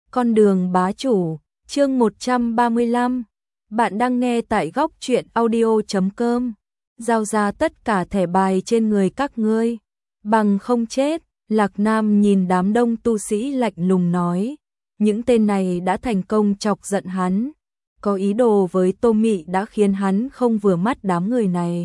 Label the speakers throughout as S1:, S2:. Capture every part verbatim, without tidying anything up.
S1: Con đường bá chủ, chương một trăm ba mươi lăm. Bạn đang nghe tại góc truyện audio chấm com. Giao ra tất cả thẻ bài trên người các ngươi, bằng không chết. Lạc Nam nhìn đám đông tu sĩ lạnh lùng nói, những tên này đã thành công chọc giận hắn, có ý đồ với Tô Mị đã khiến hắn không vừa mắt đám người này.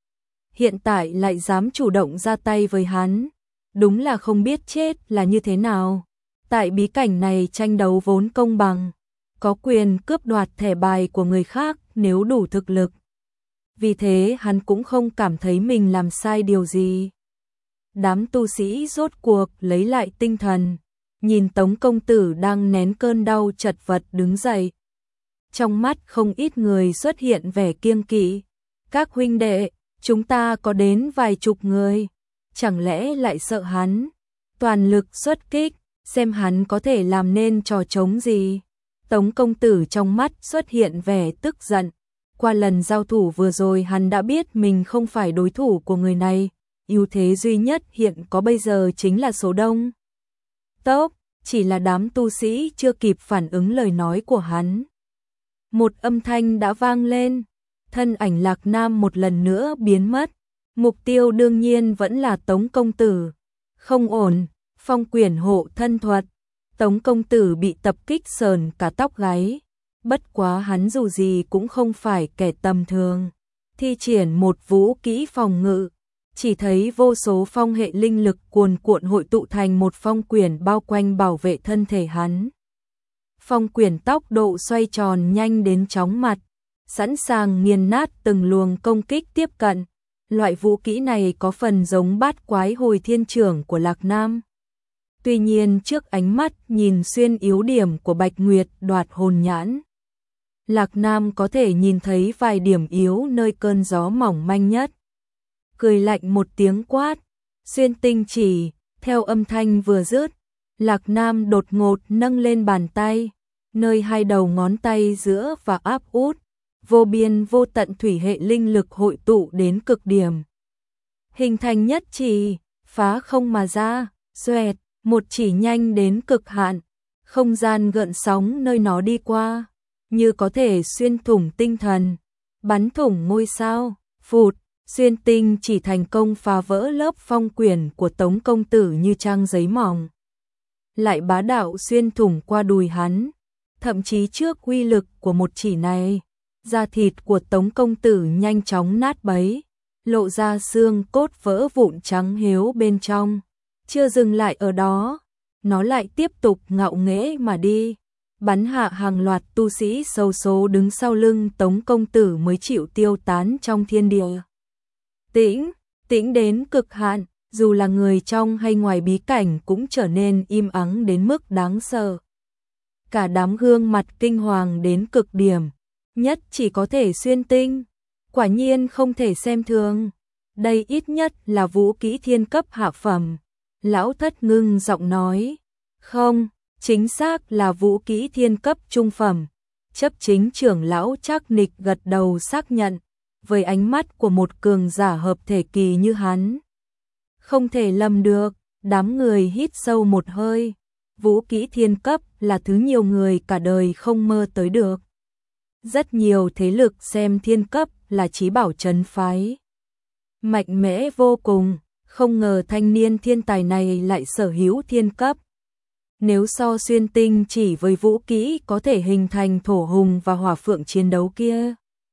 S1: Hiện tại lại dám chủ động ra tay với hắn, đúng là không biết chết là như thế nào. Tại bí cảnh này tranh đấu vốn công bằng, có quyền cướp đoạt thẻ bài của người khác nếu đủ thực lực. Vì thế hắn cũng không cảm thấy mình làm sai điều gì. Đám tu sĩ rốt cuộc lấy lại tinh thần, nhìn Tống công tử đang nén cơn đau chật vật đứng dậy. Trong mắt không ít người xuất hiện vẻ kiêng kỵ. Các huynh đệ, chúng ta có đến vài chục người, chẳng lẽ lại sợ hắn? Toàn lực xuất kích, xem hắn có thể làm nên trò trống gì. Tống công tử trong mắt xuất hiện vẻ tức giận. Qua lần giao thủ vừa rồi hắn đã biết mình không phải đối thủ của người này. Ưu thế duy nhất hiện có bây giờ chính là số đông. Tốc, chỉ là đám tu sĩ chưa kịp phản ứng lời nói của hắn. Một âm thanh đã vang lên, thân ảnh Lạc Nam một lần nữa biến mất. Mục tiêu đương nhiên vẫn là Tống công tử. Không ổn, phong quyển hộ thân thuật. Tống công tử bị tập kích sờn cả tóc gáy. Bất quá hắn dù gì cũng không phải kẻ tầm thường. Thi triển một vũ kỹ phòng ngự. Chỉ thấy vô số phong hệ linh lực cuồn cuộn hội tụ thành một phong quyển bao quanh bảo vệ thân thể hắn. Phong quyển tốc độ xoay tròn nhanh đến chóng mặt, sẵn sàng nghiền nát từng luồng công kích tiếp cận. Loại vũ kỹ này có phần giống bát quái hồi thiên trưởng của Lạc Nam. Tuy nhiên trước ánh mắt nhìn xuyên yếu điểm của Bạch Nguyệt đoạt hồn nhãn, Lạc Nam có thể nhìn thấy vài điểm yếu nơi cơn gió mỏng manh nhất. Cười lạnh một tiếng quát, xuyên tinh chỉ, theo âm thanh vừa dứt, Lạc Nam đột ngột nâng lên bàn tay, nơi hai đầu ngón tay giữa và áp út, vô biên vô tận thủy hệ linh lực hội tụ đến cực điểm. Hình thành nhất chỉ, phá không mà ra, xoẹt, một chỉ nhanh đến cực hạn, không gian gợn sóng nơi nó đi qua, như có thể xuyên thủng tinh thần, bắn thủng ngôi sao, phụt. Xuyên tinh chỉ thành công phá vỡ lớp phong quyển của Tống công tử như trang giấy mỏng. Lại bá đạo xuyên thủng qua đùi hắn. Thậm chí trước uy lực của một chỉ này, da thịt của Tống công tử nhanh chóng nát bấy, lộ ra xương cốt vỡ vụn trắng hiếu bên trong. Chưa dừng lại ở đó, nó lại tiếp tục ngạo nghễ mà đi, bắn hạ hàng loạt tu sĩ xấu số đứng sau lưng Tống công tử mới chịu tiêu tán trong thiên địa. Tĩnh, tĩnh đến cực hạn, dù là người trong hay ngoài bí cảnh cũng trở nên im ắng đến mức đáng sợ. Cả đám gương mặt kinh hoàng đến cực điểm, nhất chỉ có thể xuyên tinh. Quả nhiên không thể xem thường, đây ít nhất là vũ kỹ thiên cấp hạ phẩm. Lão thất ngưng giọng nói, không, chính xác là vũ kỹ thiên cấp trung phẩm. Chấp chính trưởng lão Trác Nịch gật đầu xác nhận. Với ánh mắt của một cường giả hợp thể kỳ như hắn, không thể lầm được. Đám người hít sâu một hơi. Vũ kỹ thiên cấp là thứ nhiều người cả đời không mơ tới được. Rất nhiều thế lực xem thiên cấp là chí bảo trấn phái, mạnh mẽ vô cùng. Không ngờ thanh niên thiên tài này lại sở hữu thiên cấp. Nếu so xuyên tinh chỉ với vũ kỹ có thể hình thành thổ hùng và hỏa phượng chiến đấu kia,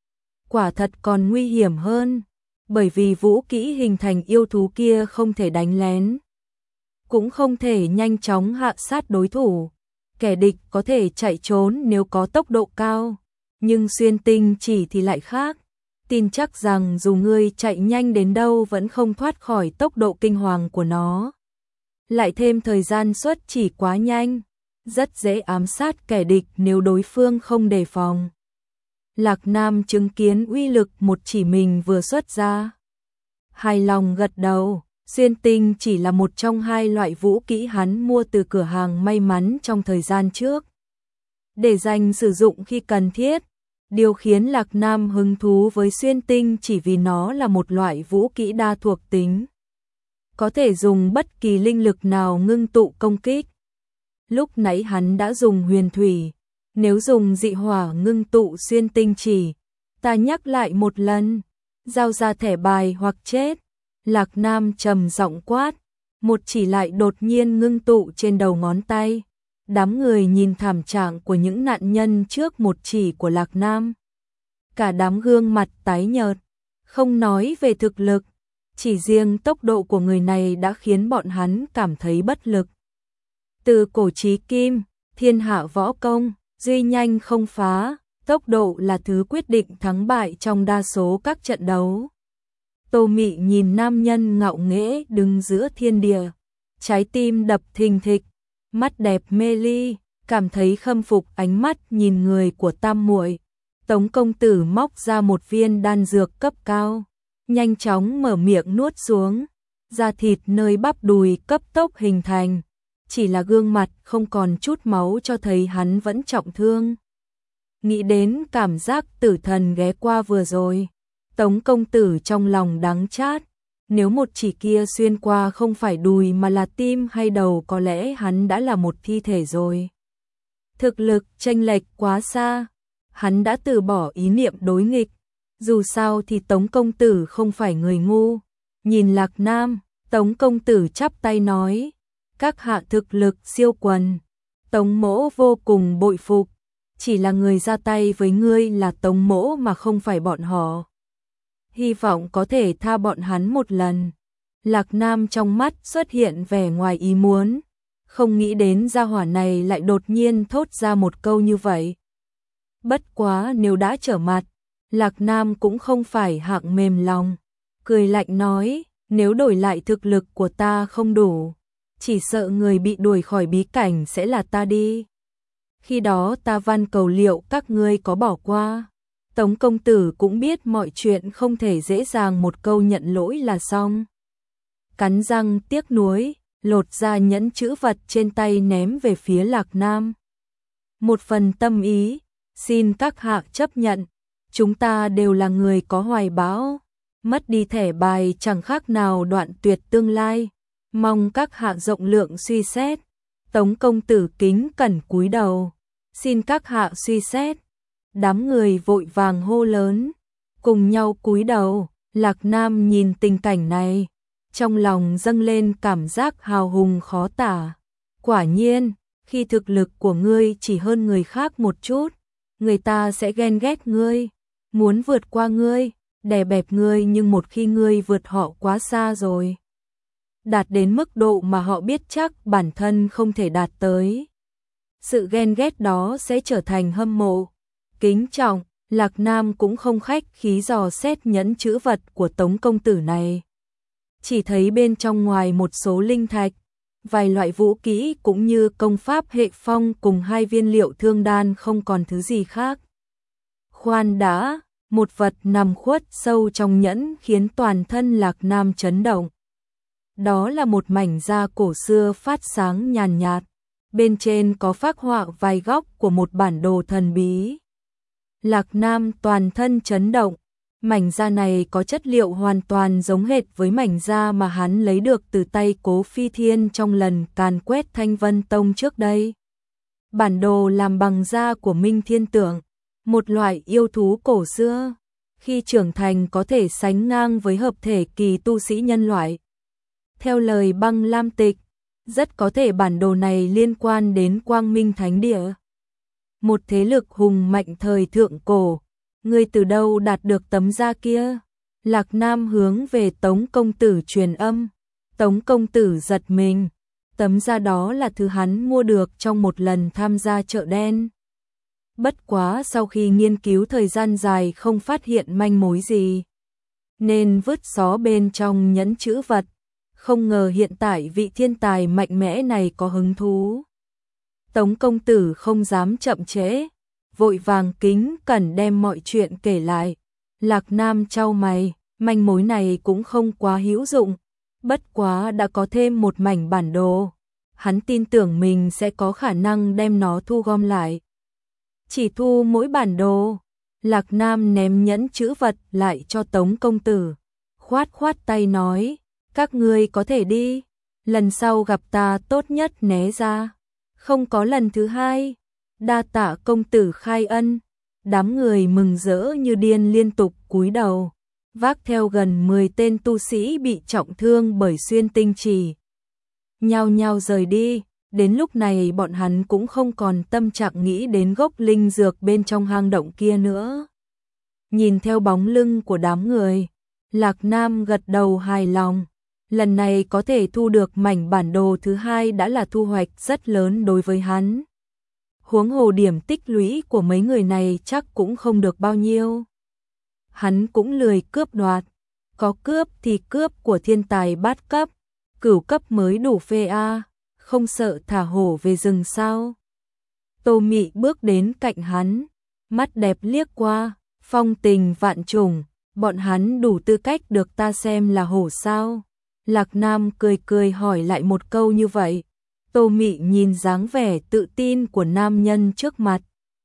S1: quả thật còn nguy hiểm hơn, bởi vì vũ kỹ hình thành yêu thú kia không thể đánh lén, cũng không thể nhanh chóng hạ sát đối thủ. Kẻ địch có thể chạy trốn nếu có tốc độ cao, nhưng xuyên tinh chỉ thì lại khác. Tin chắc rằng dù ngươi chạy nhanh đến đâu vẫn không thoát khỏi tốc độ kinh hoàng của nó. Lại thêm thời gian xuất chỉ quá nhanh, rất dễ ám sát kẻ địch nếu đối phương không đề phòng. Lạc Nam chứng kiến uy lực một chỉ mình vừa xuất ra, hài lòng gật đầu. Xuyên tinh chỉ là một trong hai loại vũ kỹ hắn mua từ cửa hàng may mắn trong thời gian trước, để dành sử dụng khi cần thiết. Điều khiến Lạc Nam hứng thú với xuyên tinh chỉ vì nó là một loại vũ kỹ đa thuộc tính, có thể dùng bất kỳ linh lực nào ngưng tụ công kích. lúc nãy hắn đã dùng huyền thủy, nếu dùng dị hỏa ngưng tụ xuyên tinh chỉ, ta nhắc lại một lần, giao ra thẻ bài hoặc chết. Lạc Nam trầm giọng quát, một chỉ lại đột nhiên ngưng tụ trên đầu ngón tay. Đám người nhìn thảm trạng của những nạn nhân trước một chỉ của Lạc Nam. Cả đám gương mặt tái nhợt, không nói về thực lực, chỉ riêng tốc độ của người này đã khiến bọn hắn cảm thấy bất lực. Từ cổ chí kim, thiên hạ võ công, duy nhanh không phá, tốc độ là thứ quyết định thắng bại trong đa số các trận đấu. Tô Mị nhìn nam nhân ngạo nghễ đứng giữa thiên địa, trái tim đập thình thịch, mắt đẹp mê ly, cảm thấy khâm phục ánh mắt nhìn người của tam muội. Tống công tử móc ra một viên đan dược cấp cao, nhanh chóng mở miệng nuốt xuống, da thịt nơi bắp đùi cấp tốc hình thành, chỉ là gương mặt không còn chút máu cho thấy hắn vẫn trọng thương. Nghĩ đến cảm giác tử thần ghé qua vừa rồi, Tống công tử trong lòng đắng chát, nếu một chỉ kia xuyên qua không phải đùi mà là tim hay đầu có lẽ hắn đã là một thi thể rồi. Thực lực chênh lệch quá xa, hắn đã từ bỏ ý niệm đối nghịch, dù sao thì Tống công tử không phải người ngu. Nhìn Lạc Nam, Tống công tử chắp tay nói, các hạ thực lực siêu quần, Tống mỗ vô cùng bội phục, chỉ là người ra tay với ngươi là Tống mỗ mà không phải bọn họ. Hy vọng có thể tha bọn hắn một lần. Lạc Nam trong mắt xuất hiện vẻ ngoài ý muốn, không nghĩ đến gia hỏa này lại đột nhiên thốt ra một câu như vậy. Bất quá nếu đã trở mặt, Lạc Nam cũng không phải hạng mềm lòng, cười lạnh nói, nếu đổi lại thực lực của ta không đủ, chỉ sợ người bị đuổi khỏi bí cảnh sẽ là ta đi. Khi đó ta van cầu liệu các ngươi có bỏ qua. Tống công tử cũng biết mọi chuyện không thể dễ dàng một câu nhận lỗi là xong. Cắn răng tiếc nuối, lột ra nhẫn chữ vật trên tay ném về phía Lạc Nam. Một phần tâm ý, xin các hạ chấp nhận, chúng ta đều là người có hoài bão, mất đi thẻ bài chẳng khác nào đoạn tuyệt tương lai, mong các hạ rộng lượng suy xét. Tống công tử kính cẩn cúi đầu, xin các hạ suy xét. Đám người vội vàng hô lớn, cùng nhau cúi đầu. Lạc Nam nhìn tình cảnh này, trong lòng dâng lên cảm giác hào hùng khó tả. Quả nhiên, khi thực lực của ngươi chỉ hơn người khác một chút, người ta sẽ ghen ghét ngươi, muốn vượt qua ngươi, đè bẹp ngươi, nhưng một khi ngươi vượt họ quá xa rồi, đạt đến mức độ mà họ biết chắc bản thân không thể đạt tới, sự ghen ghét đó sẽ trở thành hâm mộ. Kính trọng, Lạc Nam cũng không khách khí dò xét nhẫn chữ vật của Tống công tử này. Chỉ thấy bên trong ngoài một số linh thạch, vài loại vũ kỹ cũng như công pháp hệ phong cùng hai viên liệu thương đan, không còn thứ gì khác. Khoan đã, một vật nằm khuất sâu trong nhẫn khiến toàn thân Lạc Nam chấn động. Đó là một mảnh da cổ xưa phát sáng nhàn nhạt, bên trên có phác họa vài góc của một bản đồ thần bí. Lạc Nam toàn thân chấn động, mảnh da này có chất liệu hoàn toàn giống hệt với mảnh da mà hắn lấy được từ tay Cố Phi Thiên trong lần càn quét Thanh Vân Tông trước đây. Bản đồ làm bằng da của Minh Thiên Tượng, một loại yêu thú cổ xưa, khi trưởng thành có thể sánh ngang với hợp thể kỳ tu sĩ nhân loại. Theo lời Băng Lam Tịch, rất có thể bản đồ này liên quan đến Quang Minh Thánh Địa, một thế lực hùng mạnh thời thượng cổ. Ngươi từ đâu đạt được tấm da kia? Lạc Nam hướng về Tống công tử truyền âm. Tống công tử giật mình, tấm da đó là thứ hắn mua được trong một lần tham gia chợ đen. Bất quá sau khi nghiên cứu thời gian dài không phát hiện manh mối gì, nên vứt xó bên trong nhẫn chữ vật. Không ngờ hiện tại vị thiên tài mạnh mẽ này có hứng thú. Tống công tử không dám chậm trễ, vội vàng kính cẩn đem mọi chuyện kể lại. Lạc Nam chau mày, manh mối này cũng không quá hữu dụng, bất quá đã có thêm một mảnh bản đồ, hắn tin tưởng mình sẽ có khả năng đem nó thu gom lại. Chỉ thu mỗi bản đồ, Lạc Nam ném nhẫn chữ vật lại cho Tống công tử, khoát khoát tay nói, các ngươi có thể đi, lần sau gặp ta tốt nhất né ra. Không có lần thứ hai. Đa tạ công tử khai ân. Đám người mừng rỡ như điên liên tục cúi đầu, vác theo gần mười tên tu sĩ bị trọng thương bởi xuyên tinh chỉ. Nhao nhao rời đi, đến lúc này bọn hắn cũng không còn tâm trạng nghĩ đến gốc linh dược bên trong hang động kia nữa. Nhìn theo bóng lưng của đám người, Lạc Nam gật đầu hài lòng. Lần này có thể thu được mảnh bản đồ thứ hai đã là thu hoạch rất lớn đối với hắn. Huống hồ điểm tích lũy của mấy người này chắc cũng không được bao nhiêu. Hắn cũng lười cướp đoạt, có cướp thì cướp của thiên tài bát cấp, cửu cấp mới đủ phê a, không sợ thả hổ về rừng sao. Tô Mị bước đến cạnh hắn, mắt đẹp liếc qua, phong tình vạn trùng, bọn hắn đủ tư cách được ta xem là hổ sao. Lạc Nam cười cười hỏi lại một câu như vậy. Tô Mị nhìn dáng vẻ tự tin của nam nhân trước mặt,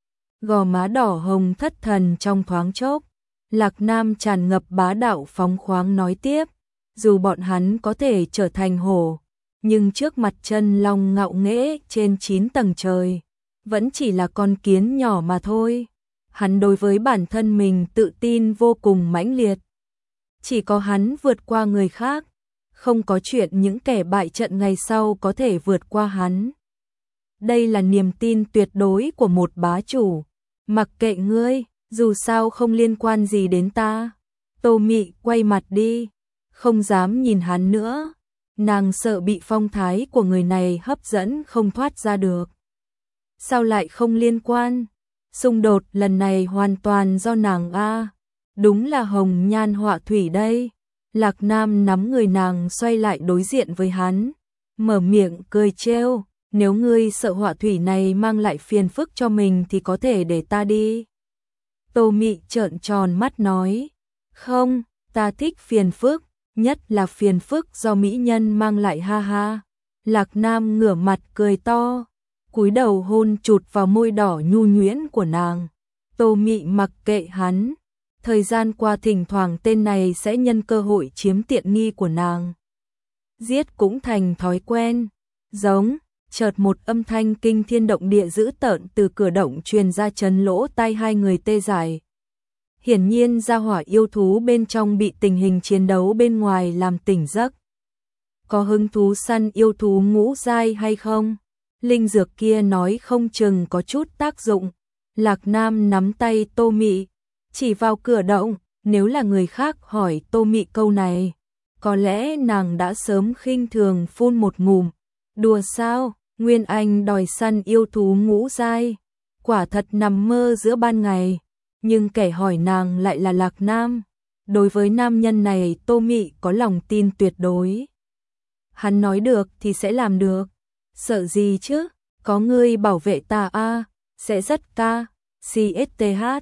S1: gò má đỏ hồng thất thần trong thoáng chốc. Lạc Nam tràn ngập bá đạo phóng khoáng nói tiếp, dù bọn hắn có thể trở thành hổ, nhưng trước mặt chân long ngạo nghễ trên chín tầng trời, vẫn chỉ là con kiến nhỏ mà thôi. Hắn đối với bản thân mình tự tin vô cùng mãnh liệt. Chỉ có hắn vượt qua người khác, không có chuyện những kẻ bại trận ngày sau có thể vượt qua hắn. Đây là niềm tin tuyệt đối của một bá chủ. Mặc kệ ngươi, dù sao không liên quan gì đến ta. Tô Mị quay mặt đi, không dám nhìn hắn nữa. Nàng sợ bị phong thái của người này hấp dẫn không thoát ra được. Sao lại không liên quan? Xung đột lần này hoàn toàn do nàng a. Đúng là hồng nhan họa thủy đây. Lạc Nam nắm người nàng xoay lại đối diện với hắn, mở miệng cười trêu, nếu ngươi sợ họa thủy này mang lại phiền phức cho mình thì có thể để ta đi. Tô Mị trợn tròn mắt nói, không, ta thích phiền phức, nhất là phiền phức do mỹ nhân mang lại ha ha. Lạc Nam ngửa mặt cười to, cúi đầu hôn chụt vào môi đỏ nhu nhuyễn của nàng. Tô Mị mặc kệ hắn. Thời gian qua thỉnh thoảng tên này sẽ nhân cơ hội chiếm tiện nghi của nàng. Giết cũng thành thói quen. Giống, chợt một âm thanh kinh thiên động địa dữ tợn từ cửa động truyền ra chấn lỗ tai hai người tê dại. Hiển nhiên gia hỏa yêu thú bên trong bị tình hình chiến đấu bên ngoài làm tỉnh giấc. Có hứng thú săn yêu thú ngũ giai hay không? Linh dược kia nói không chừng có chút tác dụng. Lạc Nam nắm tay Tô Mị, chỉ vào cửa động, nếu là người khác hỏi Tô Mị câu này, có lẽ nàng đã sớm khinh thường phun một ngụm. Đùa sao, Nguyên Anh đòi săn yêu thú ngũ giai, quả thật nằm mơ giữa ban ngày, nhưng kẻ hỏi nàng lại là Lạc Nam. Đối với nam nhân này Tô Mị có lòng tin tuyệt đối. Hắn nói được thì sẽ làm được, sợ gì chứ, có ngươi bảo vệ ta a, sẽ rất ca, CSTH.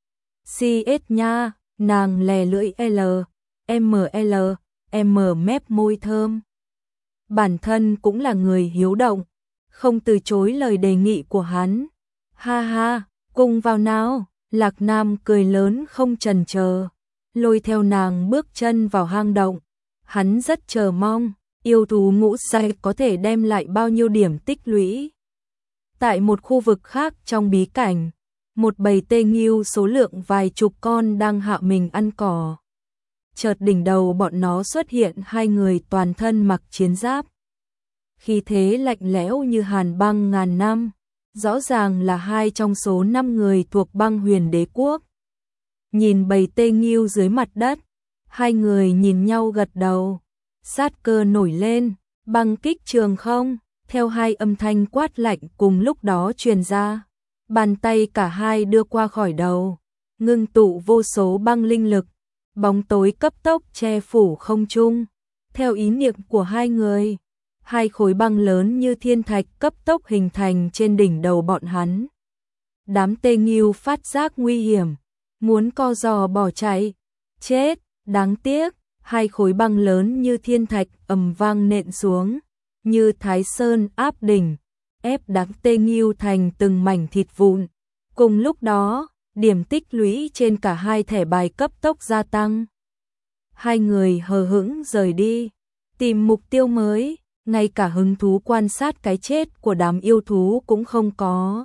S1: xê ét nha, nàng lè lưỡi L, M L, M mép môi thơm. Bản thân cũng là người hiếu động, không từ chối lời đề nghị của hắn. Ha ha, cùng vào nào. Lạc Nam cười lớn không chần chờ, lôi theo nàng bước chân vào hang động. Hắn rất chờ mong, yêu thú ngũ giai có thể đem lại bao nhiêu điểm tích lũy. Tại một khu vực khác trong bí cảnh, một bầy tê nghiêu số lượng vài chục con đang hạ mình ăn cỏ. Chợt đỉnh đầu bọn nó xuất hiện hai người toàn thân mặc chiến giáp. Khí thế lạnh lẽo như hàn băng ngàn năm, rõ ràng là hai trong số năm người thuộc băng huyền đế quốc. Nhìn bầy tê nghiêu dưới mặt đất, hai người nhìn nhau gật đầu, sát cơ nổi lên, băng kích trường không, theo hai âm thanh quát lạnh cùng lúc đó truyền ra. Bàn tay cả hai đưa qua khỏi đầu, ngưng tụ vô số băng linh lực, bóng tối cấp tốc che phủ không trung. Theo ý niệm của hai người, hai khối băng lớn như thiên thạch cấp tốc hình thành trên đỉnh đầu bọn hắn. Đám tê nghiêu phát giác nguy hiểm, muốn co giò bỏ chạy. Chết, đáng tiếc, hai khối băng lớn như thiên thạch ầm vang nện xuống, như Thái Sơn áp đỉnh, ép đám tê nghiêu thành từng mảnh thịt vụn. Cùng lúc đó, điểm tích lũy trên cả hai thẻ bài cấp tốc gia tăng. Hai người hờ hững rời đi, tìm mục tiêu mới. ngay cả hứng thú quan sát cái chết của đám yêu thú cũng không có.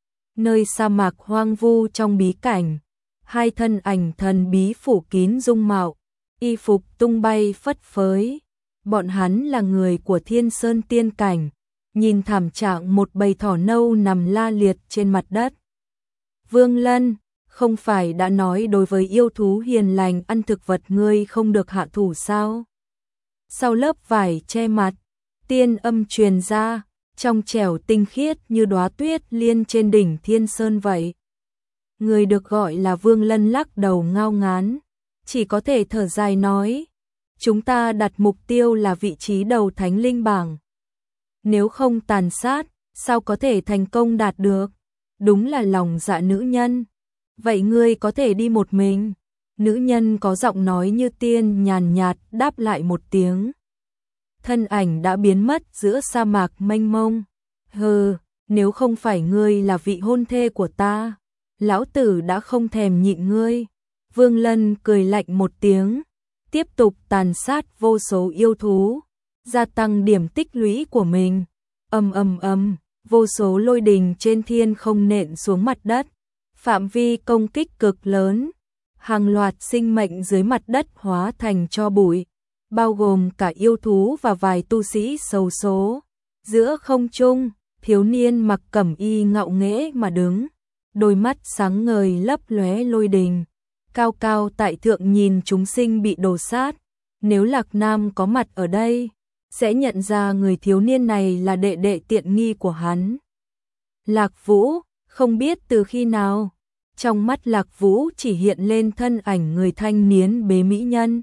S1: Nơi sa mạc hoang vu trong bí cảnh, hai thân ảnh thần bí phủ kín dung mạo, y phục tung bay phất phới. Bọn hắn là người của Thiên Sơn tiên cảnh, nhìn thảm trạng một bầy thỏ nâu nằm la liệt trên mặt đất. Vương Lân, không phải đã nói đối với yêu thú hiền lành ăn thực vật ngươi không được hạ thủ sao? Sau lớp vải che mặt, tiên âm truyền ra, trong trẻo tinh khiết như đóa tuyết liên trên đỉnh Thiên Sơn vậy. Người được gọi là Vương Lân lắc đầu ngao ngán, chỉ có thể thở dài nói, chúng ta đặt mục tiêu là vị trí đầu thánh linh bảng. Nếu không tàn sát, sao có thể thành công đạt được? Đúng là lòng dạ nữ nhân. Vậy ngươi có thể đi một mình? Nữ nhân có giọng nói như tiên nhàn nhạt đáp lại một tiếng. Thân ảnh đã biến mất giữa sa mạc mênh mông. Hừ, nếu không phải ngươi là vị hôn thê của ta, lão tử đã không thèm nhịn ngươi. Vương Lân cười lạnh một tiếng, tiếp tục tàn sát vô số yêu thú, gia tăng điểm tích lũy của mình. Ầm ầm ầm, vô số lôi đình trên thiên không nện xuống mặt đất, phạm vi công kích cực lớn, hàng loạt sinh mệnh dưới mặt đất hóa thành tro bụi, bao gồm cả yêu thú và vài tu sĩ xấu số. Giữa không trung, thiếu niên mặc cẩm y ngạo nghễ mà đứng, đôi mắt sáng ngời lấp lóe lôi đình, cao cao tại thượng nhìn chúng sinh bị đổ sát. Nếu Lạc Nam có mặt ở đây, sẽ nhận ra người thiếu niên này là đệ đệ tiện nghi của hắn. Lạc Vũ, không biết từ khi nào, trong mắt Lạc Vũ chỉ hiện lên thân ảnh người thanh niên bế mỹ nhân.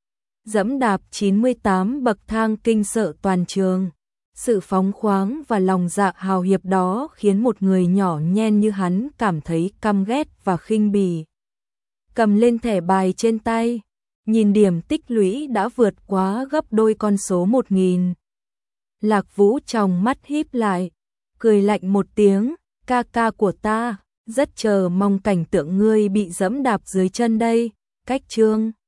S1: Dẫm đạp chín mươi tám bậc thang kinh sợ toàn trường. Sự phóng khoáng và lòng dạ hào hiệp đó khiến một người nhỏ nhen như hắn cảm thấy căm ghét và khinh bỉ. Cầm lên thẻ bài trên tay, nhìn điểm tích lũy đã vượt quá gấp đôi con số một nghìn. Lạc Vũ trong mắt híp lại, cười lạnh một tiếng, ca ca của ta, rất chờ mong cảnh tượng ngươi bị dẫm đạp dưới chân đây. Cách chương